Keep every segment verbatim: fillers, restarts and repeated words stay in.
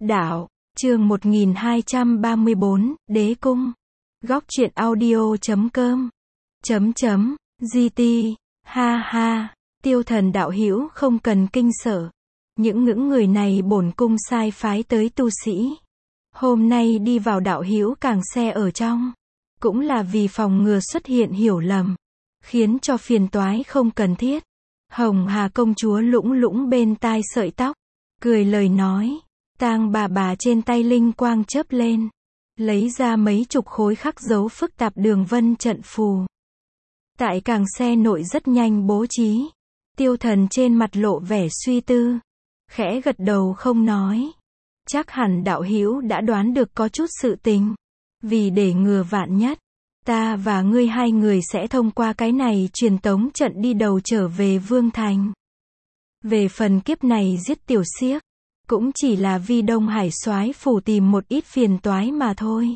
Đạo, chương một nghìn hai trăm ba mươi bốn, Đế Cung. Góc truyện audio chấm com. Chấm chấm, giê tê, ha ha, Tiêu Thần đạo hữu không cần kinh sợ. Những ngưỡng người này bổn cung sai phái tới tu sĩ. Hôm nay đi vào đạo hữu càng xe ở trong. Cũng là vì phòng ngừa xuất hiện hiểu lầm. Khiến cho phiền toái không cần thiết. Hồng Hà công chúa lũng lũng bên tai sợi tóc. Cười lời nói. Tang bà bà trên tay linh quang chớp lên. Lấy ra mấy chục khối khắc dấu phức tạp đường vân trận phù. Tại càng xe nội rất nhanh bố trí. Tiêu Thần trên mặt lộ vẻ suy tư. Khẽ gật đầu không nói. Chắc hẳn đạo hữu đã đoán được có chút sự tình. Vì để ngừa vạn nhất. Ta và ngươi hai người sẽ thông qua cái này truyền tống trận đi đầu trở về Vương Thành. Về phần kiếp này giết tiểu xiếc. Cũng chỉ là vì Đông Hải soái phủ tìm một ít phiền toái mà thôi.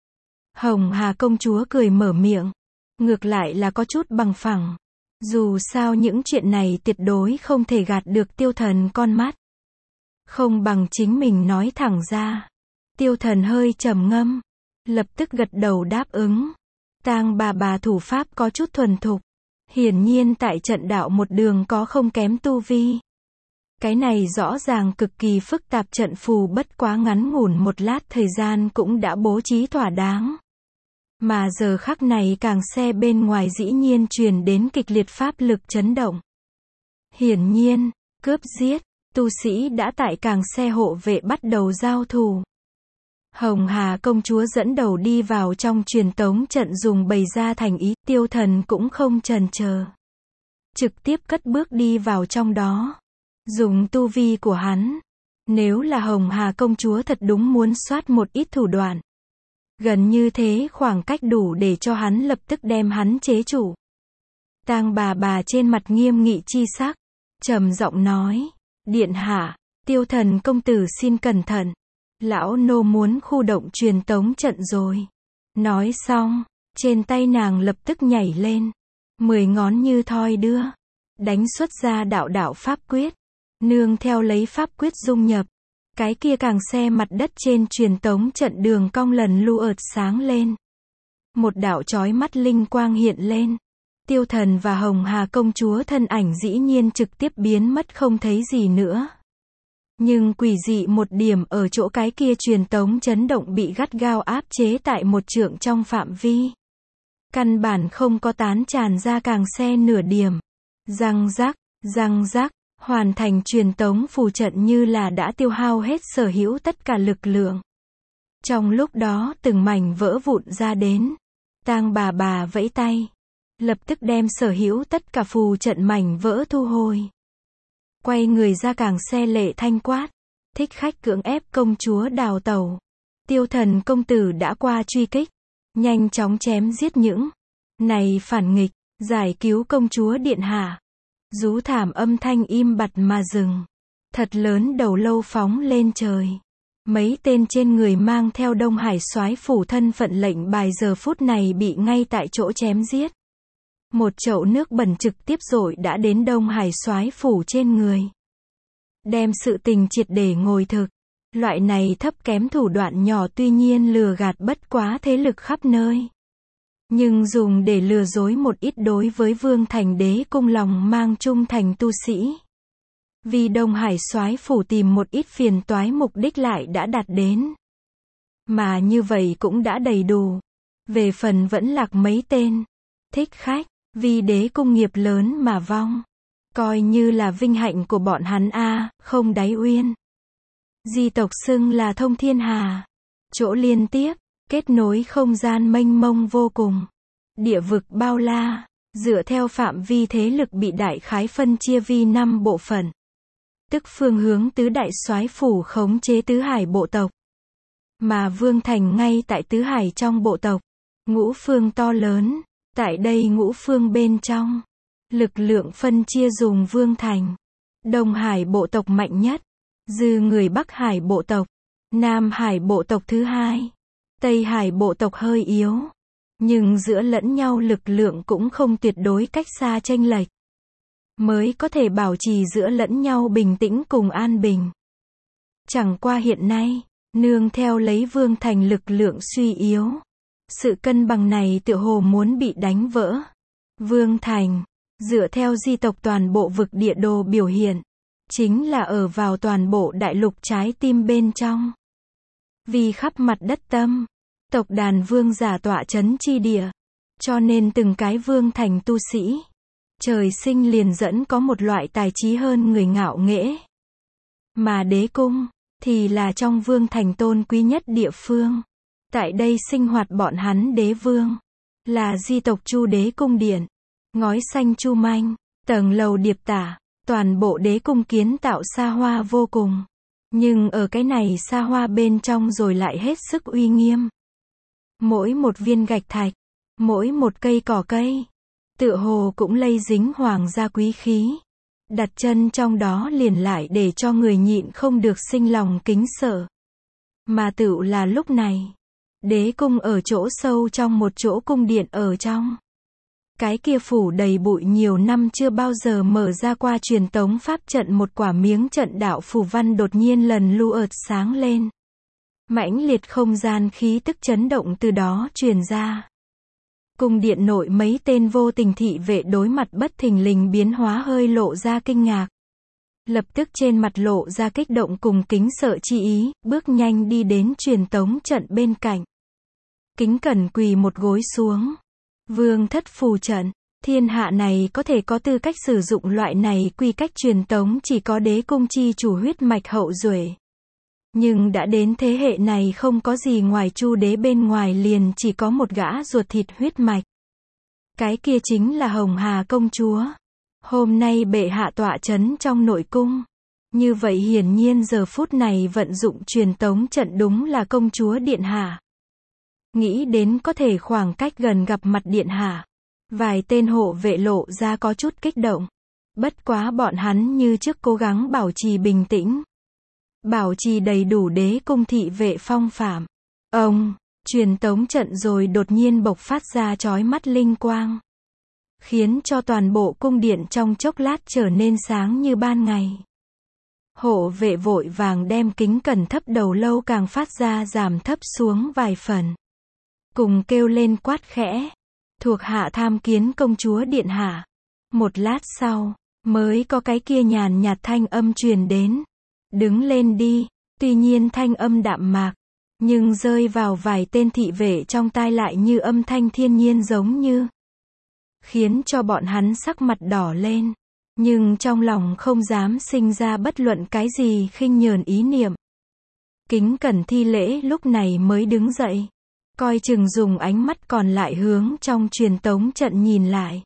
Hồng Hà công chúa cười mở miệng. Ngược lại là có chút bằng phẳng. Dù sao những chuyện này tuyệt đối không thể gạt được Tiêu Thần con mắt. Không bằng chính mình nói thẳng ra. Tiêu Thần hơi trầm ngâm. Lập tức gật đầu đáp ứng. Tang bà bà thủ pháp có chút thuần thục. Hiển nhiên tại trận đạo một đường có không kém tu vi. Cái này rõ ràng cực kỳ phức tạp trận phù bất quá ngắn ngủn một lát thời gian cũng đã bố trí thỏa đáng. Mà giờ khắc này càng xe bên ngoài dĩ nhiên truyền đến kịch liệt pháp lực chấn động. Hiển nhiên, cướp giết, tu sĩ đã tại càng xe hộ vệ bắt đầu giao thủ. Hồng Hà công chúa dẫn đầu đi vào trong truyền tống trận dùng bày ra thành ý, Tiêu Thần cũng không chần chờ. Trực tiếp cất bước đi vào trong đó. Dùng tu vi của hắn. Nếu là Hồng Hà công chúa thật đúng muốn soát một ít thủ đoạn. Gần như thế khoảng cách đủ để cho hắn lập tức đem hắn chế trụ. Tang bà bà trên mặt nghiêm nghị chi sắc. Trầm giọng nói. Điện hạ, Tiêu Thần công tử xin cẩn thận. Lão nô muốn khu động truyền tống trận rồi. Nói xong, trên tay nàng lập tức nhảy lên. Mười ngón như thoi đưa. Đánh xuất ra đạo đạo pháp quyết. Nương theo lấy pháp quyết dung nhập. Cái kia càng xe mặt đất trên truyền tống trận đường cong lần lu ợt sáng lên. Một đạo chói mắt linh quang hiện lên. Tiêu Thần và Hồng Hà công chúa thân ảnh dĩ nhiên trực tiếp biến mất không thấy gì nữa. Nhưng quỷ dị một điểm ở chỗ cái kia truyền tống chấn động bị gắt gao áp chế tại một trượng trong phạm vi. Căn bản không có tán tràn ra càng xe nửa điểm. Răng rắc, răng rắc. Hoàn thành truyền tống phù trận như là đã tiêu hao hết sở hữu tất cả lực lượng. Trong lúc đó từng mảnh vỡ vụn ra đến. Tang bà bà vẫy tay. Lập tức đem sở hữu tất cả phù trận mảnh vỡ thu hồi. Quay người ra càng xe lệ thanh quát. Thích khách cưỡng ép công chúa đào tẩu. Tiêu Thần công tử đã qua truy kích. Nhanh chóng chém giết những. Này phản nghịch, giải cứu công chúa điện hạ. Rú thảm âm thanh im bặt mà dừng. Thật lớn đầu lâu phóng lên trời. Mấy tên trên người mang theo Đông Hải soái phủ thân phận lệnh bài giờ phút này bị ngay tại chỗ chém giết. Một chậu nước bẩn trực tiếp dội đã đến Đông Hải soái phủ trên người. Đem sự tình triệt để ngồi thực. Loại này thấp kém thủ đoạn nhỏ tuy nhiên lừa gạt bất quá thế lực khắp nơi. Nhưng dùng để lừa dối một ít đối với Vương Thành Đế cung lòng mang trung thành tu sĩ. Vì Đông Hải soái phủ tìm một ít phiền toái mục đích lại đã đạt đến. Mà như vậy cũng đã đầy đủ. Về phần vẫn lạc mấy tên. Thích khách, vì đế cung nghiệp lớn mà vong. Coi như là vinh hạnh của bọn hắn a, không đáy uyên. Di tộc xưng là thông thiên hà. Chỗ liên tiếp. Kết nối không gian mênh mông vô cùng. Địa vực bao la, dựa theo phạm vi thế lực bị đại khái phân chia vi năm bộ phận. Tức phương hướng tứ đại soái phủ khống chế tứ hải bộ tộc. Mà Vương Thành ngay tại tứ hải trong bộ tộc. Ngũ phương to lớn, tại đây ngũ phương bên trong. Lực lượng phân chia dùng Vương Thành. Đông Hải bộ tộc mạnh nhất. Dư người Bắc Hải bộ tộc. Nam Hải bộ tộc thứ hai. Tây Hải bộ tộc hơi yếu. Nhưng giữa lẫn nhau lực lượng cũng không tuyệt đối cách xa chênh lệch. Mới có thể bảo trì giữa lẫn nhau bình tĩnh cùng an bình. Chẳng qua hiện nay, nương theo lấy Vương Thành lực lượng suy yếu. Sự cân bằng này tựa hồ muốn bị đánh vỡ. Vương Thành, dựa theo di tộc toàn bộ vực địa đồ biểu hiện, chính là ở vào toàn bộ đại lục trái tim bên trong. Vì khắp mặt đất tâm, tộc đàn vương giả tọa chấn chi địa, cho nên từng cái Vương Thành tu sĩ, trời sinh liền dẫn có một loại tài trí hơn người ngạo nghễ. Mà đế cung, thì là trong Vương Thành tôn quý nhất địa phương. Tại đây sinh hoạt bọn hắn đế vương, là di tộc Chu đế cung điện, ngói xanh chu manh, tầng lầu điệp tả, toàn bộ đế cung kiến tạo xa hoa vô cùng. Nhưng ở cái này xa hoa bên trong rồi lại hết sức uy nghiêm. Mỗi một viên gạch thạch, mỗi một cây cỏ cây, tựa hồ cũng lây dính hoàng gia quý khí. Đặt chân trong đó liền lại để cho người nhịn không được sinh lòng kính sợ. Mà tựu là lúc này, đế cung ở chỗ sâu trong một chỗ cung điện ở trong. Cái kia phủ đầy bụi nhiều năm chưa bao giờ mở ra qua truyền tống pháp trận, một quả miếng trận đạo phù văn đột nhiên lần lù ợt sáng lên. Mãnh liệt không gian khí tức chấn động từ đó truyền ra. Cung điện nội mấy tên vô tình thị vệ đối mặt bất thình lình biến hóa hơi lộ ra kinh ngạc. Lập tức trên mặt lộ ra kích động cùng kính sợ chi ý, bước nhanh đi đến truyền tống trận bên cạnh. Kính cẩn quỳ một gối xuống. Vương thất phù trận, thiên hạ này có thể có tư cách sử dụng loại này quy cách truyền tống chỉ có đế cung chi chủ huyết mạch hậu duệ. Nhưng đã đến thế hệ này không có gì ngoài Chu đế bên ngoài liền chỉ có một gã ruột thịt huyết mạch. Cái kia chính là Hồng Hà công chúa. Hôm nay bệ hạ tọa chấn trong nội cung. Như vậy hiển nhiên giờ phút này vận dụng truyền tống trận đúng là công chúa điện hạ. Nghĩ đến có thể khoảng cách gần gặp mặt điện hạ, vài tên hộ vệ lộ ra có chút kích động. Bất quá bọn hắn như trước cố gắng bảo trì bình tĩnh. Bảo trì đầy đủ đế cung thị vệ phong phạm. Ông, truyền tống trận rồi đột nhiên bộc phát ra chói mắt linh quang. Khiến cho toàn bộ cung điện trong chốc lát trở nên sáng như ban ngày. Hộ vệ vội vàng đem kính cẩn thấp đầu lâu càng phát ra giảm thấp xuống vài phần. Cùng kêu lên quát khẽ. Thuộc hạ tham kiến công chúa điện hạ. Một lát sau, mới có cái kia nhàn nhạt thanh âm truyền đến. Đứng lên đi. Tuy nhiên thanh âm đạm mạc, nhưng rơi vào vài tên thị vệ trong tai lại như âm thanh thiên nhiên giống như. Khiến cho bọn hắn sắc mặt đỏ lên. Nhưng trong lòng không dám sinh ra bất luận cái gì khinh nhờn ý niệm. Kính cẩn thi lễ lúc này mới đứng dậy. Coi chừng dùng ánh mắt còn lại hướng trong truyền tống trận nhìn lại.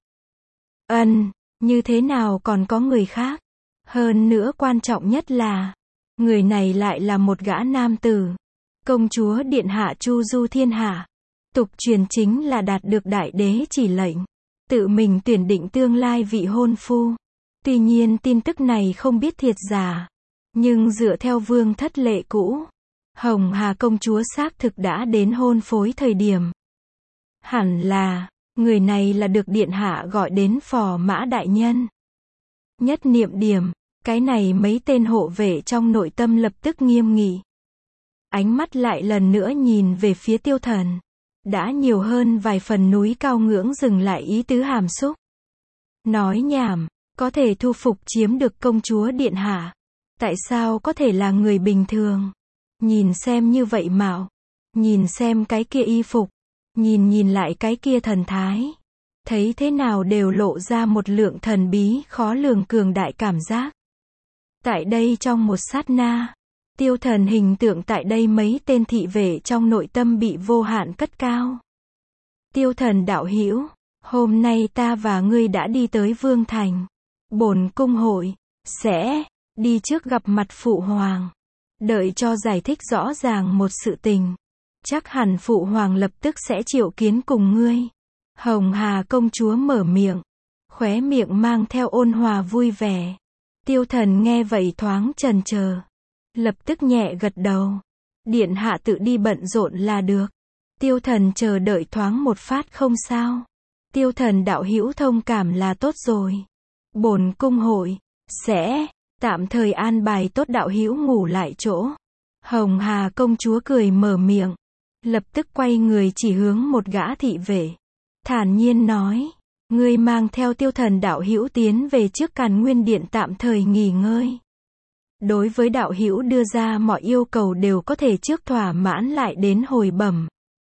Ân, như thế nào còn có người khác? Hơn nữa quan trọng nhất là, người này lại là một gã nam tử. Công chúa điện hạ Chu Du thiên hạ. Tục truyền chính là đạt được đại đế chỉ lệnh. Tự mình tuyển định tương lai vị hôn phu. Tuy nhiên tin tức này không biết thiệt giả. Nhưng dựa theo vương thất lệ cũ, Hồng Hà công chúa xác thực đã đến hôn phối thời điểm. Hẳn là, người này là được điện hạ gọi đến phò mã đại nhân. Nhất niệm điểm, cái này mấy tên hộ vệ trong nội tâm lập tức nghiêm nghị. Ánh mắt lại lần nữa nhìn về phía Tiêu Thần. Đã nhiều hơn vài phần núi cao ngưỡng dừng lại ý tứ hàm xúc. Nói nhảm, có thể thu phục chiếm được công chúa điện hạ. Tại sao có thể là người bình thường? Nhìn xem như vậy mạo. Nhìn xem cái kia y phục. Nhìn nhìn lại cái kia thần thái. Thấy thế nào đều lộ ra một lượng thần bí khó lường cường đại cảm giác. Tại đây trong một sát na, Tiêu Thần hình tượng tại đây mấy tên thị vệ trong nội tâm bị vô hạn cất cao. Tiêu Thần đạo hữu, hôm nay ta và ngươi đã đi tới Vương Thành. Bổn cung hội sẽ đi trước gặp mặt phụ hoàng. Đợi cho giải thích rõ ràng một sự tình. Chắc hẳn phụ hoàng lập tức sẽ triệu kiến cùng ngươi. Hồng Hà công chúa mở miệng, khóe miệng mang theo ôn hòa vui vẻ. Tiêu Thần nghe vậy thoáng chần chờ, lập tức nhẹ gật đầu. Điện hạ tự đi bận rộn là được. Tiêu Thần chờ đợi thoáng một phát không sao. Tiêu Thần đạo hữu thông cảm là tốt rồi. Bổn cung hội sẽ Tạm thời an bài tốt đạo hữu ngủ lại chỗ. Hồng Hà công chúa cười mở miệng, lập tức quay người chỉ hướng một gã thị vệ, thản nhiên nói, ngươi mang theo Tiêu Thần đạo hữu tiến về trước Càn Nguyên Điện tạm thời nghỉ ngơi. Đối với đạo hữu đưa ra mọi yêu cầu đều có thể trước thỏa mãn lại đến hồi bẩm.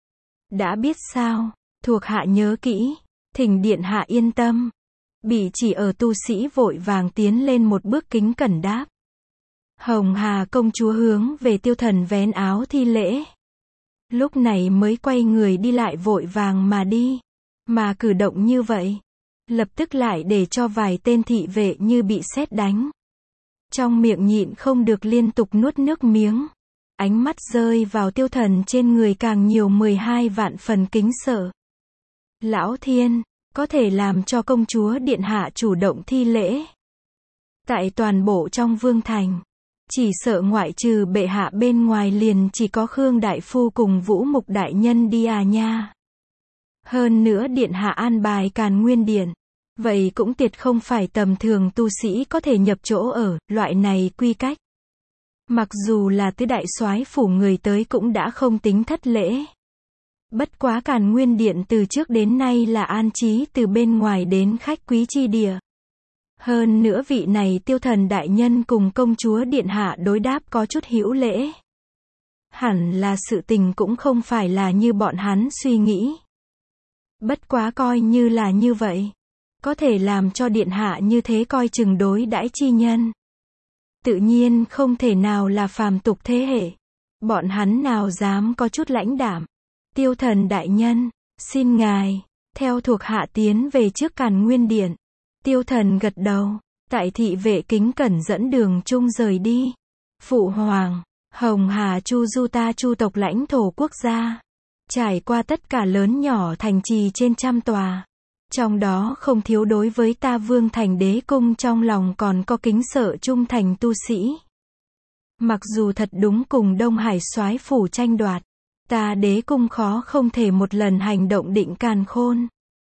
Đã biết sao, thuộc hạ nhớ kỹ, thỉnh điện hạ yên tâm. Bị chỉ ở tu sĩ vội vàng tiến lên một bước kính cẩn đáp. Hồng Hà công chúa hướng về Tiêu Thần vén áo thi lễ. Lúc này mới quay người đi lại vội vàng mà đi. Mà cử động như vậy, lập tức lại để cho vài tên thị vệ như bị sét đánh. Trong miệng nhịn không được liên tục nuốt nước miếng. Ánh mắt rơi vào Tiêu Thần trên người càng nhiều mười hai vạn phần kính sợ. Lão thiên, có thể làm cho công chúa điện hạ chủ động thi lễ. Tại toàn bộ trong vương thành, chỉ sợ ngoại trừ bệ hạ bên ngoài liền chỉ có Khương Đại Phu cùng Vũ Mục Đại Nhân đi à nha. Hơn nữa điện hạ an bài Càn Nguyên Điện. Vậy cũng tuyệt không phải tầm thường tu sĩ có thể nhập chỗ ở, loại này quy cách. Mặc dù là tứ đại soái phủ người tới cũng đã không tính thất lễ. Bất quá Càn Nguyên Điện từ trước đến nay là an trí từ bên ngoài đến khách quý chi địa. Hơn nữa vị này Tiêu Thần đại nhân cùng công chúa điện hạ đối đáp có chút hữu lễ. Hẳn là sự tình cũng không phải là như bọn hắn suy nghĩ. Bất quá coi như là như vậy, có thể làm cho điện hạ như thế coi chừng đối đãi chi nhân. Tự nhiên không thể nào là phàm tục thế hệ. Bọn hắn nào dám có chút lãnh đạm. Tiêu Thần đại nhân, xin ngài, theo thuộc hạ tiến về trước Càn Nguyên Điện. Tiêu Thần gật đầu, tại thị vệ kính cẩn dẫn đường chung rời đi. Phụ hoàng, Hồng Hà Chu Du ta Chu tộc lãnh thổ quốc gia. Trải qua tất cả lớn nhỏ thành trì trên trăm tòa. Trong đó không thiếu đối với ta Vương Thành Đế Cung trong lòng còn có kính sợ trung thành tu sĩ. Mặc dù thật đúng cùng Đông Hải soái phủ tranh đoạt, ta Đế Cung khó không thể một lần hành động định càn khôn.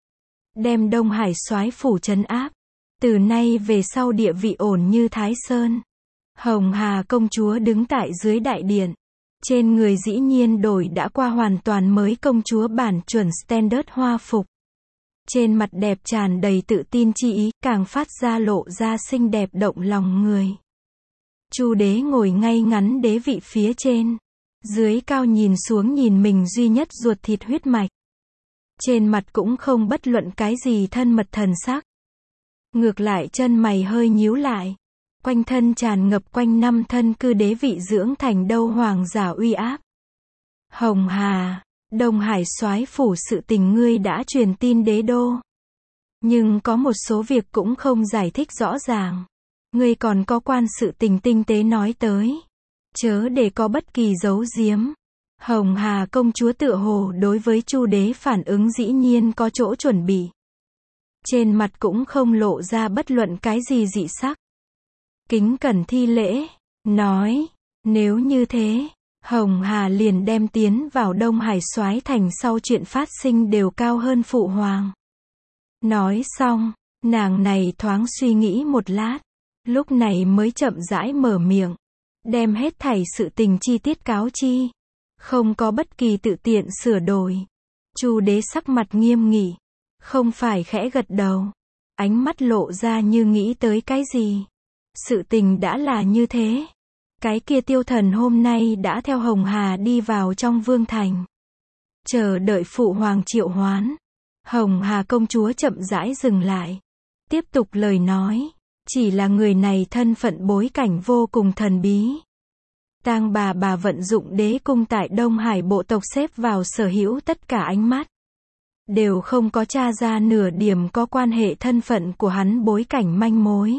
Đem Đông Hải soái phủ trấn áp. Từ nay về sau địa vị ổn như Thái Sơn. Hồng Hà công chúa đứng tại dưới đại điện. Trên người dĩ nhiên đổi đã qua hoàn toàn mới công chúa bản chuẩn standard hoa phục. Trên mặt đẹp tràn đầy tự tin chi ý, càng phát ra lộ ra xinh đẹp động lòng người. Chu đế ngồi ngay ngắn đế vị phía trên. Dưới cao nhìn xuống nhìn mình duy nhất ruột thịt huyết mạch. Trên mặt cũng không bất luận cái gì thân mật thần sắc. Ngược lại chân mày hơi nhíu lại. Quanh thân tràn ngập quanh năm thân cư đế vị dưỡng thành đâu hoàng giả uy áp. Hồng Hà, Đông Hải soái phủ sự tình ngươi đã truyền tin đế đô. Nhưng có một số việc cũng không giải thích rõ ràng. Ngươi còn có quan sự tình tinh tế nói tới. Chớ để có bất kỳ giấu giếm. Hồng Hà công chúa tựa hồ đối với Chu đế phản ứng dĩ nhiên có chỗ chuẩn bị. Trên mặt cũng không lộ ra bất luận cái gì dị sắc. Kính cẩn thi lễ, nói, nếu như thế, Hồng Hà liền đem tiến vào Đông Hải soái thành sau chuyện phát sinh đều cao hơn phụ hoàng. Nói xong, nàng này thoáng suy nghĩ một lát, lúc này mới chậm rãi mở miệng, đem hết thảy sự tình chi tiết cáo chi, không có bất kỳ tự tiện sửa đổi. Chu đế sắc mặt nghiêm nghị, không phải khẽ gật đầu, ánh mắt lộ ra như nghĩ tới cái gì. Sự tình đã là như thế. Cái kia Tiêu Thần hôm nay đã theo Hồng Hà đi vào trong vương thành. Chờ đợi phụ hoàng triệu hoán. Hồng Hà công chúa chậm rãi dừng lại. Tiếp tục lời nói. Chỉ là người này thân phận bối cảnh vô cùng thần bí. Tang bà bà vận dụng đế cung tại Đông Hải bộ tộc xếp vào sở hữu tất cả ánh mắt. Đều không có tra ra nửa điểm có quan hệ thân phận của hắn bối cảnh manh mối.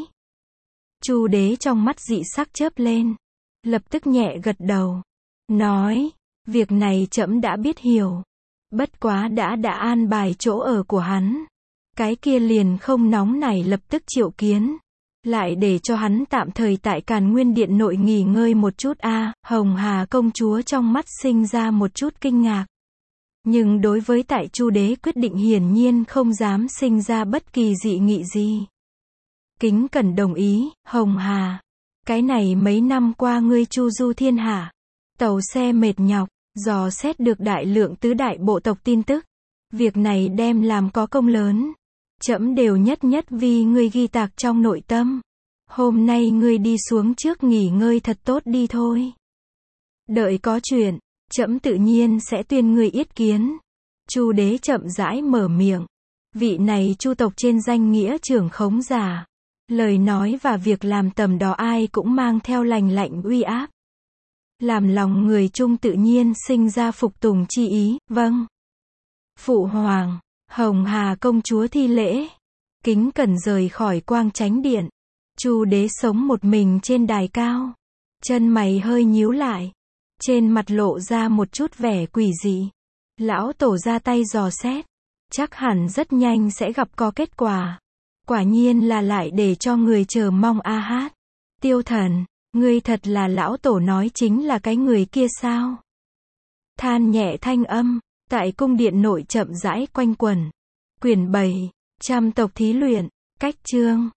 Chu đế trong mắt dị sắc chớp lên, lập tức nhẹ gật đầu, nói, việc này trẫm đã biết hiểu, bất quá đã đã an bài chỗ ở của hắn, cái kia liền không nóng nảy lập tức triệu kiến, lại để cho hắn tạm thời tại Càn Nguyên Điện nội nghỉ ngơi một chút a. À, Hồng Hà công chúa trong mắt sinh ra một chút kinh ngạc, nhưng đối với tại Chu đế quyết định hiển nhiên không dám sinh ra bất kỳ dị nghị gì. Kính cẩn đồng ý, Hồng Hà. Cái này mấy năm qua ngươi chu du thiên hạ, tàu xe mệt nhọc, dò xét được đại lượng tứ đại bộ tộc tin tức. Việc này đem làm có công lớn. Trẫm đều nhất nhất vì ngươi ghi tạc trong nội tâm. Hôm nay ngươi đi xuống trước nghỉ ngơi thật tốt đi thôi. Đợi có chuyện, trẫm tự nhiên sẽ tuyên ngươi yết kiến. Chu đế chậm rãi mở miệng. Vị này chu tộc trên danh nghĩa trưởng khống giả. Lời nói và việc làm tầm đó ai cũng mang theo lành lạnh uy áp. Làm lòng người Trung tự nhiên sinh ra phục tùng chi ý, vâng. Phụ hoàng, Hồng Hà công chúa thi lễ. Kính cẩn rời khỏi quang chánh điện. Chu đế sống một mình trên đài cao. Chân mày hơi nhíu lại. Trên mặt lộ ra một chút vẻ quỷ dị. Lão tổ ra tay dò xét. Chắc hẳn rất nhanh sẽ gặp có kết quả. Quả nhiên là lại để cho người chờ mong a hát. Tiêu Thần, ngươi thật là lão tổ nói chính là cái người kia sao? Than nhẹ thanh âm, tại cung điện nội chậm rãi quanh quẩn. Quyển bảy, trăm tộc thí luyện, cách chương.